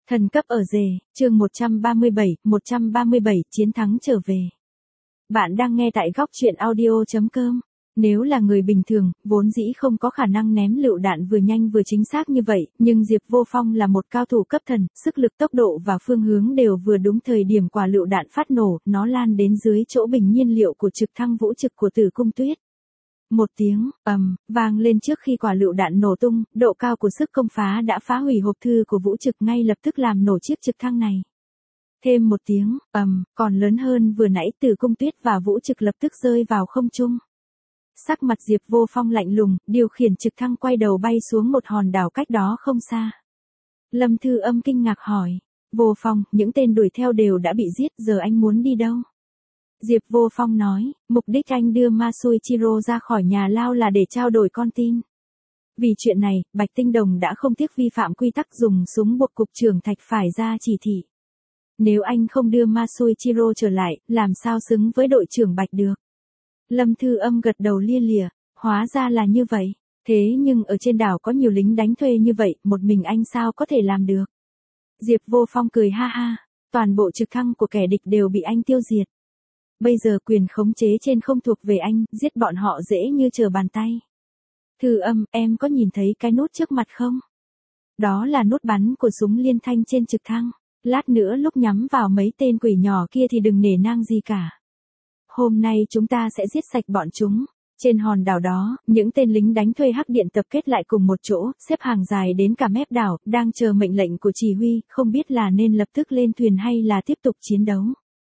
Thần cấp ở rể, chương 137, chiến thắng trở về. Bạn đang nghe tại góc truyện audio.com. Nếu là người bình thường, vốn dĩ không có khả năng ném lựu đạn vừa nhanh vừa chính xác như vậy, nhưng Diệp Vô Phong là một cao thủ cấp thần, sức lực tốc độ và phương hướng đều vừa đúng thời điểm quả lựu đạn phát nổ, nó lan đến dưới chỗ bình nhiên liệu của trực thăng vũ trực của Tử Cung Tuyết. Một tiếng vang lên trước khi quả lựu đạn nổ tung, độ cao của sức công phá đã phá hủy hộp thư của vũ trực ngay lập tức làm nổ chiếc trực thăng này. Thêm một tiếng còn lớn hơn vừa nãy, Tử Cung Tuyết và vũ trực lập tức rơi vào không trung. Sắc mặt Diệp Vô Phong lạnh lùng, điều khiển trực thăng quay đầu bay xuống một hòn đảo cách đó không xa. Lâm Thư Âm kinh ngạc hỏi, Vô Phong, những tên đuổi theo đều đã bị giết, giờ anh muốn đi đâu? Diệp Vô Phong nói, mục đích anh đưa Masuichiro ra khỏi nhà lao là để trao đổi con tin. Vì chuyện này, Bạch Tinh Đồng đã không tiếc vi phạm quy tắc dùng súng buộc cục trưởng Thạch phải ra chỉ thị. Nếu anh không đưa Masuichiro trở lại, làm sao xứng với đội trưởng Bạch được? Lâm Thư Âm gật đầu lia lịa, hóa ra là như vậy. Thế nhưng ở trên đảo có nhiều lính đánh thuê như vậy, một mình anh sao có thể làm được? Diệp Vô Phong cười ha ha, toàn bộ trực thăng của kẻ địch đều bị anh tiêu diệt. Bây giờ quyền khống chế trên không thuộc về anh, giết bọn họ dễ như trở bàn tay. Thư Âm, em có nhìn thấy cái nút trước mặt không? Đó là nút bắn của súng liên thanh trên trực thăng. Lát nữa lúc nhắm vào mấy tên quỷ nhỏ kia thì đừng nể nang gì cả. Hôm nay chúng ta sẽ giết sạch bọn chúng. Trên hòn đảo đó, những tên lính đánh thuê hắc điện tập kết lại cùng một chỗ, xếp hàng dài đến cả mép đảo, đang chờ mệnh lệnh của chỉ huy, không biết là nên lập tức lên thuyền hay là tiếp tục chiến đấu.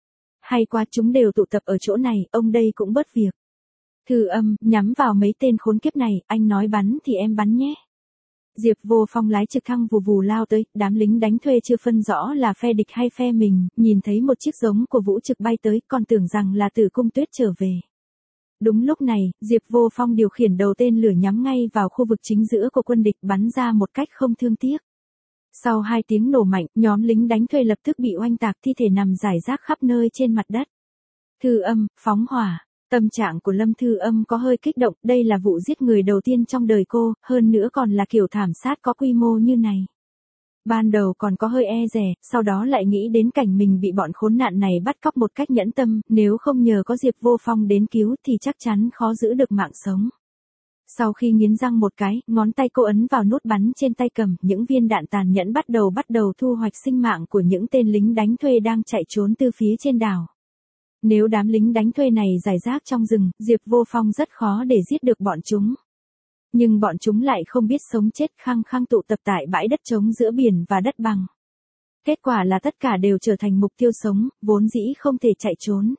Hay quá, chúng đều tụ tập ở chỗ này, ông đây cũng bớt việc. Thư Âm, nhắm vào mấy tên khốn kiếp này, anh nói bắn thì em bắn nhé. Diệp Vô Phong lái trực thăng vù vù lao tới, đám lính đánh thuê chưa phân rõ là phe địch hay phe mình, nhìn thấy một chiếc giống của vũ trực bay tới, còn tưởng rằng là Tử Cung Tuyết trở về. Đúng lúc này, Diệp Vô Phong điều khiển đầu tên lửa nhắm ngay vào khu vực chính giữa của quân địch, bắn ra một cách không thương tiếc. Sau 2 tiếng nổ mạnh, nhóm lính đánh thuê lập tức bị oanh tạc, thi thể nằm rải rác khắp nơi trên mặt đất. Thư Âm, phóng hỏa. Tâm trạng của Lâm Thư Âm có hơi kích động, đây là vụ giết người đầu tiên trong đời cô, hơn nữa còn là kiểu thảm sát có quy mô như này. Ban đầu còn có hơi e dè, sau đó lại nghĩ đến cảnh mình bị bọn khốn nạn này bắt cóc một cách nhẫn tâm, nếu không nhờ có Diệp Vô Phong đến cứu thì chắc chắn khó giữ được mạng sống. Sau khi nghiến răng một cái, ngón tay cô ấn vào nút bắn trên tay cầm, những viên đạn tàn nhẫn bắt đầu thu hoạch sinh mạng của những tên lính đánh thuê đang chạy trốn từ phía trên đảo. Nếu đám lính đánh thuê này rải rác trong rừng, Diệp Vô Phong rất khó để giết được bọn chúng. Nhưng bọn chúng lại không biết sống chết, khăng khăng tụ tập tại bãi đất trống giữa biển và đất bằng. Kết quả là tất cả đều trở thành mục tiêu sống, vốn dĩ không thể chạy trốn.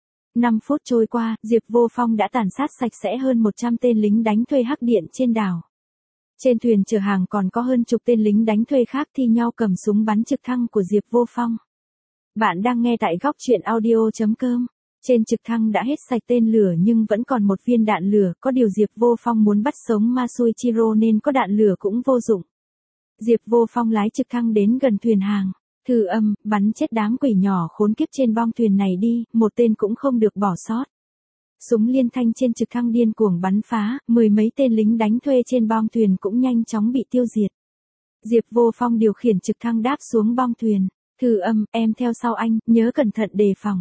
5 phút trôi qua, Diệp Vô Phong đã tàn sát sạch sẽ hơn 100 tên lính đánh thuê hắc điện trên đảo. Trên thuyền chở hàng còn có hơn chục tên lính đánh thuê khác thi nhau cầm súng bắn trực thăng của Diệp Vô Phong. Bạn đang nghe tại góc truyện audio.com. Trên trực thăng đã hết sạch tên lửa nhưng vẫn còn một viên đạn lửa, có điều Diệp Vô Phong muốn bắt sống Masuichiro nên có đạn lửa cũng vô dụng. Diệp Vô Phong lái trực thăng đến gần thuyền hàng. Thư Âm, bắn chết đám quỷ nhỏ khốn kiếp trên bong thuyền này đi, một tên cũng không được bỏ sót. Súng liên thanh trên trực thăng điên cuồng bắn phá, 10 mấy tên lính đánh thuê trên bong thuyền cũng nhanh chóng bị tiêu diệt. Diệp Vô Phong điều khiển trực thăng đáp xuống bong thuyền. Thư Âm, em theo sau anh, nhớ cẩn thận đề phòng.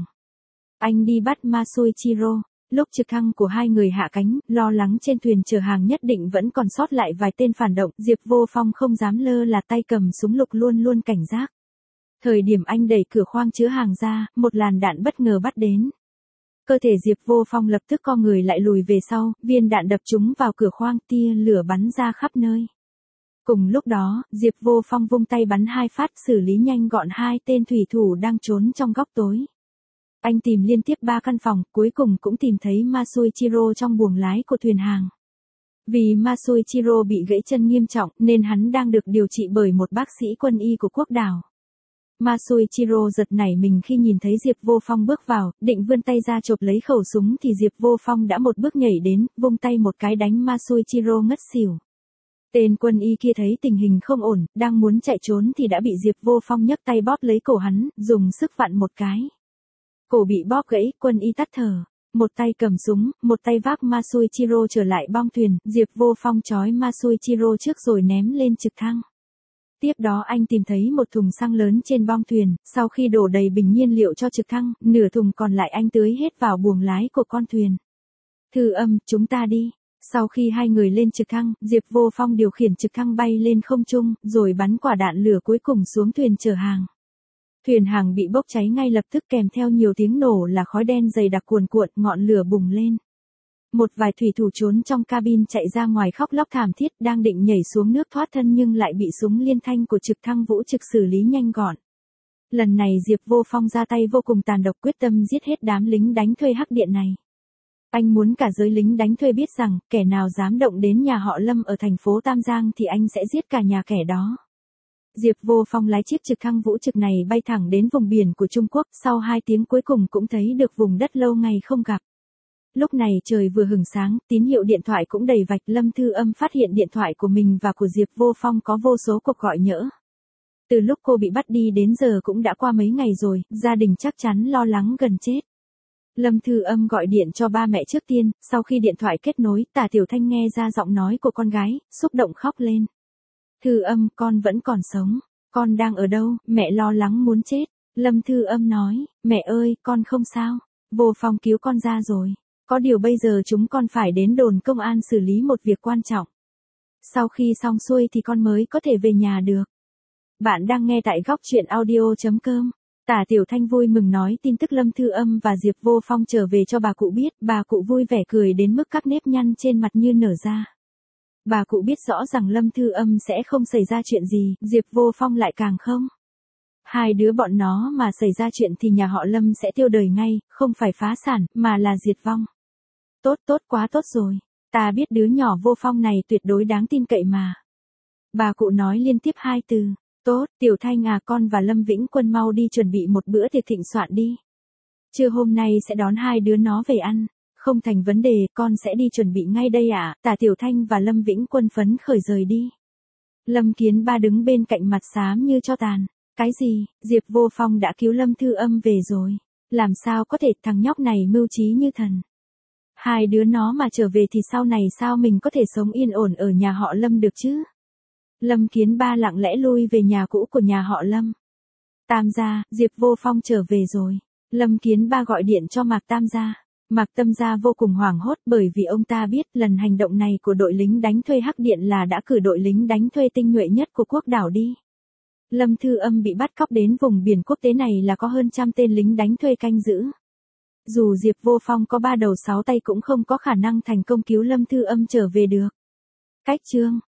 Anh đi bắt Masuichiro. Lúc trực thăng của hai người hạ cánh, lo lắng trên thuyền chở hàng nhất định vẫn còn sót lại vài tên phản động, Diệp Vô Phong không dám lơ là, tay cầm súng lục luôn luôn cảnh giác. Thời điểm anh đẩy cửa khoang chứa hàng ra, một làn đạn bất ngờ bắt đến. Cơ thể Diệp Vô Phong lập tức co người lại lùi về sau, viên đạn đập trúng vào cửa khoang, tia lửa bắn ra khắp nơi. Cùng lúc đó, Diệp Vô Phong vung tay bắn 2 phát, xử lý nhanh gọn 2 tên thủy thủ đang trốn trong góc tối. Anh tìm liên tiếp 3 căn phòng, cuối cùng cũng tìm thấy Masuichiro trong buồng lái của thuyền hàng. Vì Masuichiro bị gãy chân nghiêm trọng nên hắn đang được điều trị bởi một bác sĩ quân y của quốc đảo. Masuichiro giật nảy mình khi nhìn thấy Diệp Vô Phong bước vào, định vươn tay ra chộp lấy khẩu súng thì Diệp Vô Phong đã một bước nhảy đến, vung tay một cái đánh Masuichiro ngất xỉu. Tên quân y kia thấy tình hình không ổn, đang muốn chạy trốn thì đã bị Diệp Vô Phong nhấc tay bóp lấy cổ hắn, dùng sức vặn một cái. Cổ bị bóp gãy, quân y tắt thở. Một tay cầm súng, một tay vác Masuichiro trở lại bong thuyền, Diệp Vô Phong trói Masuichiro trước rồi ném lên trực thăng. Tiếp đó anh tìm thấy một thùng xăng lớn trên bong thuyền, sau khi đổ đầy bình nhiên liệu cho trực thăng, nửa thùng còn lại anh tưới hết vào buồng lái của con thuyền. Thư Âm, chúng ta đi. Sau khi hai người lên trực thăng, Diệp Vô Phong điều khiển trực thăng bay lên không trung, rồi bắn quả đạn lửa cuối cùng xuống thuyền chở hàng. Thuyền hàng bị bốc cháy ngay lập tức kèm theo nhiều tiếng nổ là khói đen dày đặc cuồn cuộn, ngọn lửa bùng lên. Một vài thủy thủ trốn trong cabin chạy ra ngoài khóc lóc thảm thiết, đang định nhảy xuống nước thoát thân nhưng lại bị súng liên thanh của trực thăng vũ trực xử lý nhanh gọn. Lần này Diệp Vô Phong ra tay vô cùng tàn độc, quyết tâm giết hết đám lính đánh thuê hắc điện này. Anh muốn cả giới lính đánh thuê biết rằng, kẻ nào dám động đến nhà họ Lâm ở thành phố Tam Giang thì anh sẽ giết cả nhà kẻ đó. Diệp Vô Phong lái chiếc trực thăng vũ trực này bay thẳng đến vùng biển của Trung Quốc, sau 2 tiếng cuối cùng cũng thấy được vùng đất lâu ngày không gặp. Lúc này trời vừa hửng sáng, tín hiệu điện thoại cũng đầy vạch. Lâm Thư Âm phát hiện điện thoại của mình và của Diệp Vô Phong có vô số cuộc gọi nhỡ. Từ lúc cô bị bắt đi đến giờ cũng đã qua mấy ngày rồi, gia đình chắc chắn lo lắng gần chết. Lâm Thư Âm gọi điện cho ba mẹ trước tiên, sau khi điện thoại kết nối, Tả Tiểu Thanh nghe ra giọng nói của con gái, xúc động khóc lên. Thư Âm, con vẫn còn sống. Con đang ở đâu, mẹ lo lắng muốn chết. Lâm Thư Âm nói, mẹ ơi, con không sao. Vô Phong cứu con ra rồi. Có điều bây giờ chúng con phải đến đồn công an xử lý một việc quan trọng. Sau khi xong xuôi thì con mới có thể về nhà được. Bạn đang nghe tại góc truyện audio.com. Tả Tiểu Thanh vui mừng nói tin tức Lâm Thư Âm và Diệp Vô Phong trở về cho bà cụ biết. Bà cụ vui vẻ cười đến mức các nếp nhăn trên mặt như nở ra. Bà cụ biết rõ rằng Lâm Thư Âm sẽ không xảy ra chuyện gì, Diệp Vô Phong lại càng không. Hai đứa bọn nó mà xảy ra chuyện thì nhà họ Lâm sẽ tiêu đời ngay, không phải phá sản, mà là diệt vong. Tốt quá tốt rồi. Ta biết đứa nhỏ Vô Phong này tuyệt đối đáng tin cậy mà. Bà cụ nói liên tiếp 2 từ. Tốt, Tiểu Thanh à, con và Lâm Vĩnh Quân mau đi chuẩn bị một bữa tiệc thịnh soạn đi. Trưa hôm nay sẽ đón hai đứa nó về ăn. Không thành vấn đề, con sẽ đi chuẩn bị ngay đây ạ. Tả Tiểu Thanh và Lâm Vĩnh Quân phấn khởi rời đi. Lâm Kiến Ba đứng bên cạnh mặt xám như tro tàn. Cái gì, Diệp Vô Phong đã cứu Lâm Thư Âm về rồi. Làm sao có thể, thằng nhóc này mưu trí như thần. Hai đứa nó mà trở về thì sau này sao mình có thể sống yên ổn ở nhà họ Lâm được chứ? Lâm Kiến Ba lặng lẽ lui về nhà cũ của nhà họ Lâm. Tam gia, Diệp Vô Phong trở về rồi. Lâm Kiến Ba gọi điện cho Mạc Tam gia. Mạc Tâm gia vô cùng hoảng hốt bởi vì ông ta biết lần hành động này của đội lính đánh thuê hắc điện là đã cử đội lính đánh thuê tinh nhuệ nhất của quốc đảo đi. Lâm Thư Âm bị bắt cóc đến vùng biển quốc tế này là có hơn 100 tên lính đánh thuê canh giữ. Dù Diệp Vô Phong có 3 đầu 6 tay cũng không có khả năng thành công cứu Lâm Thư Âm trở về được. Cách chương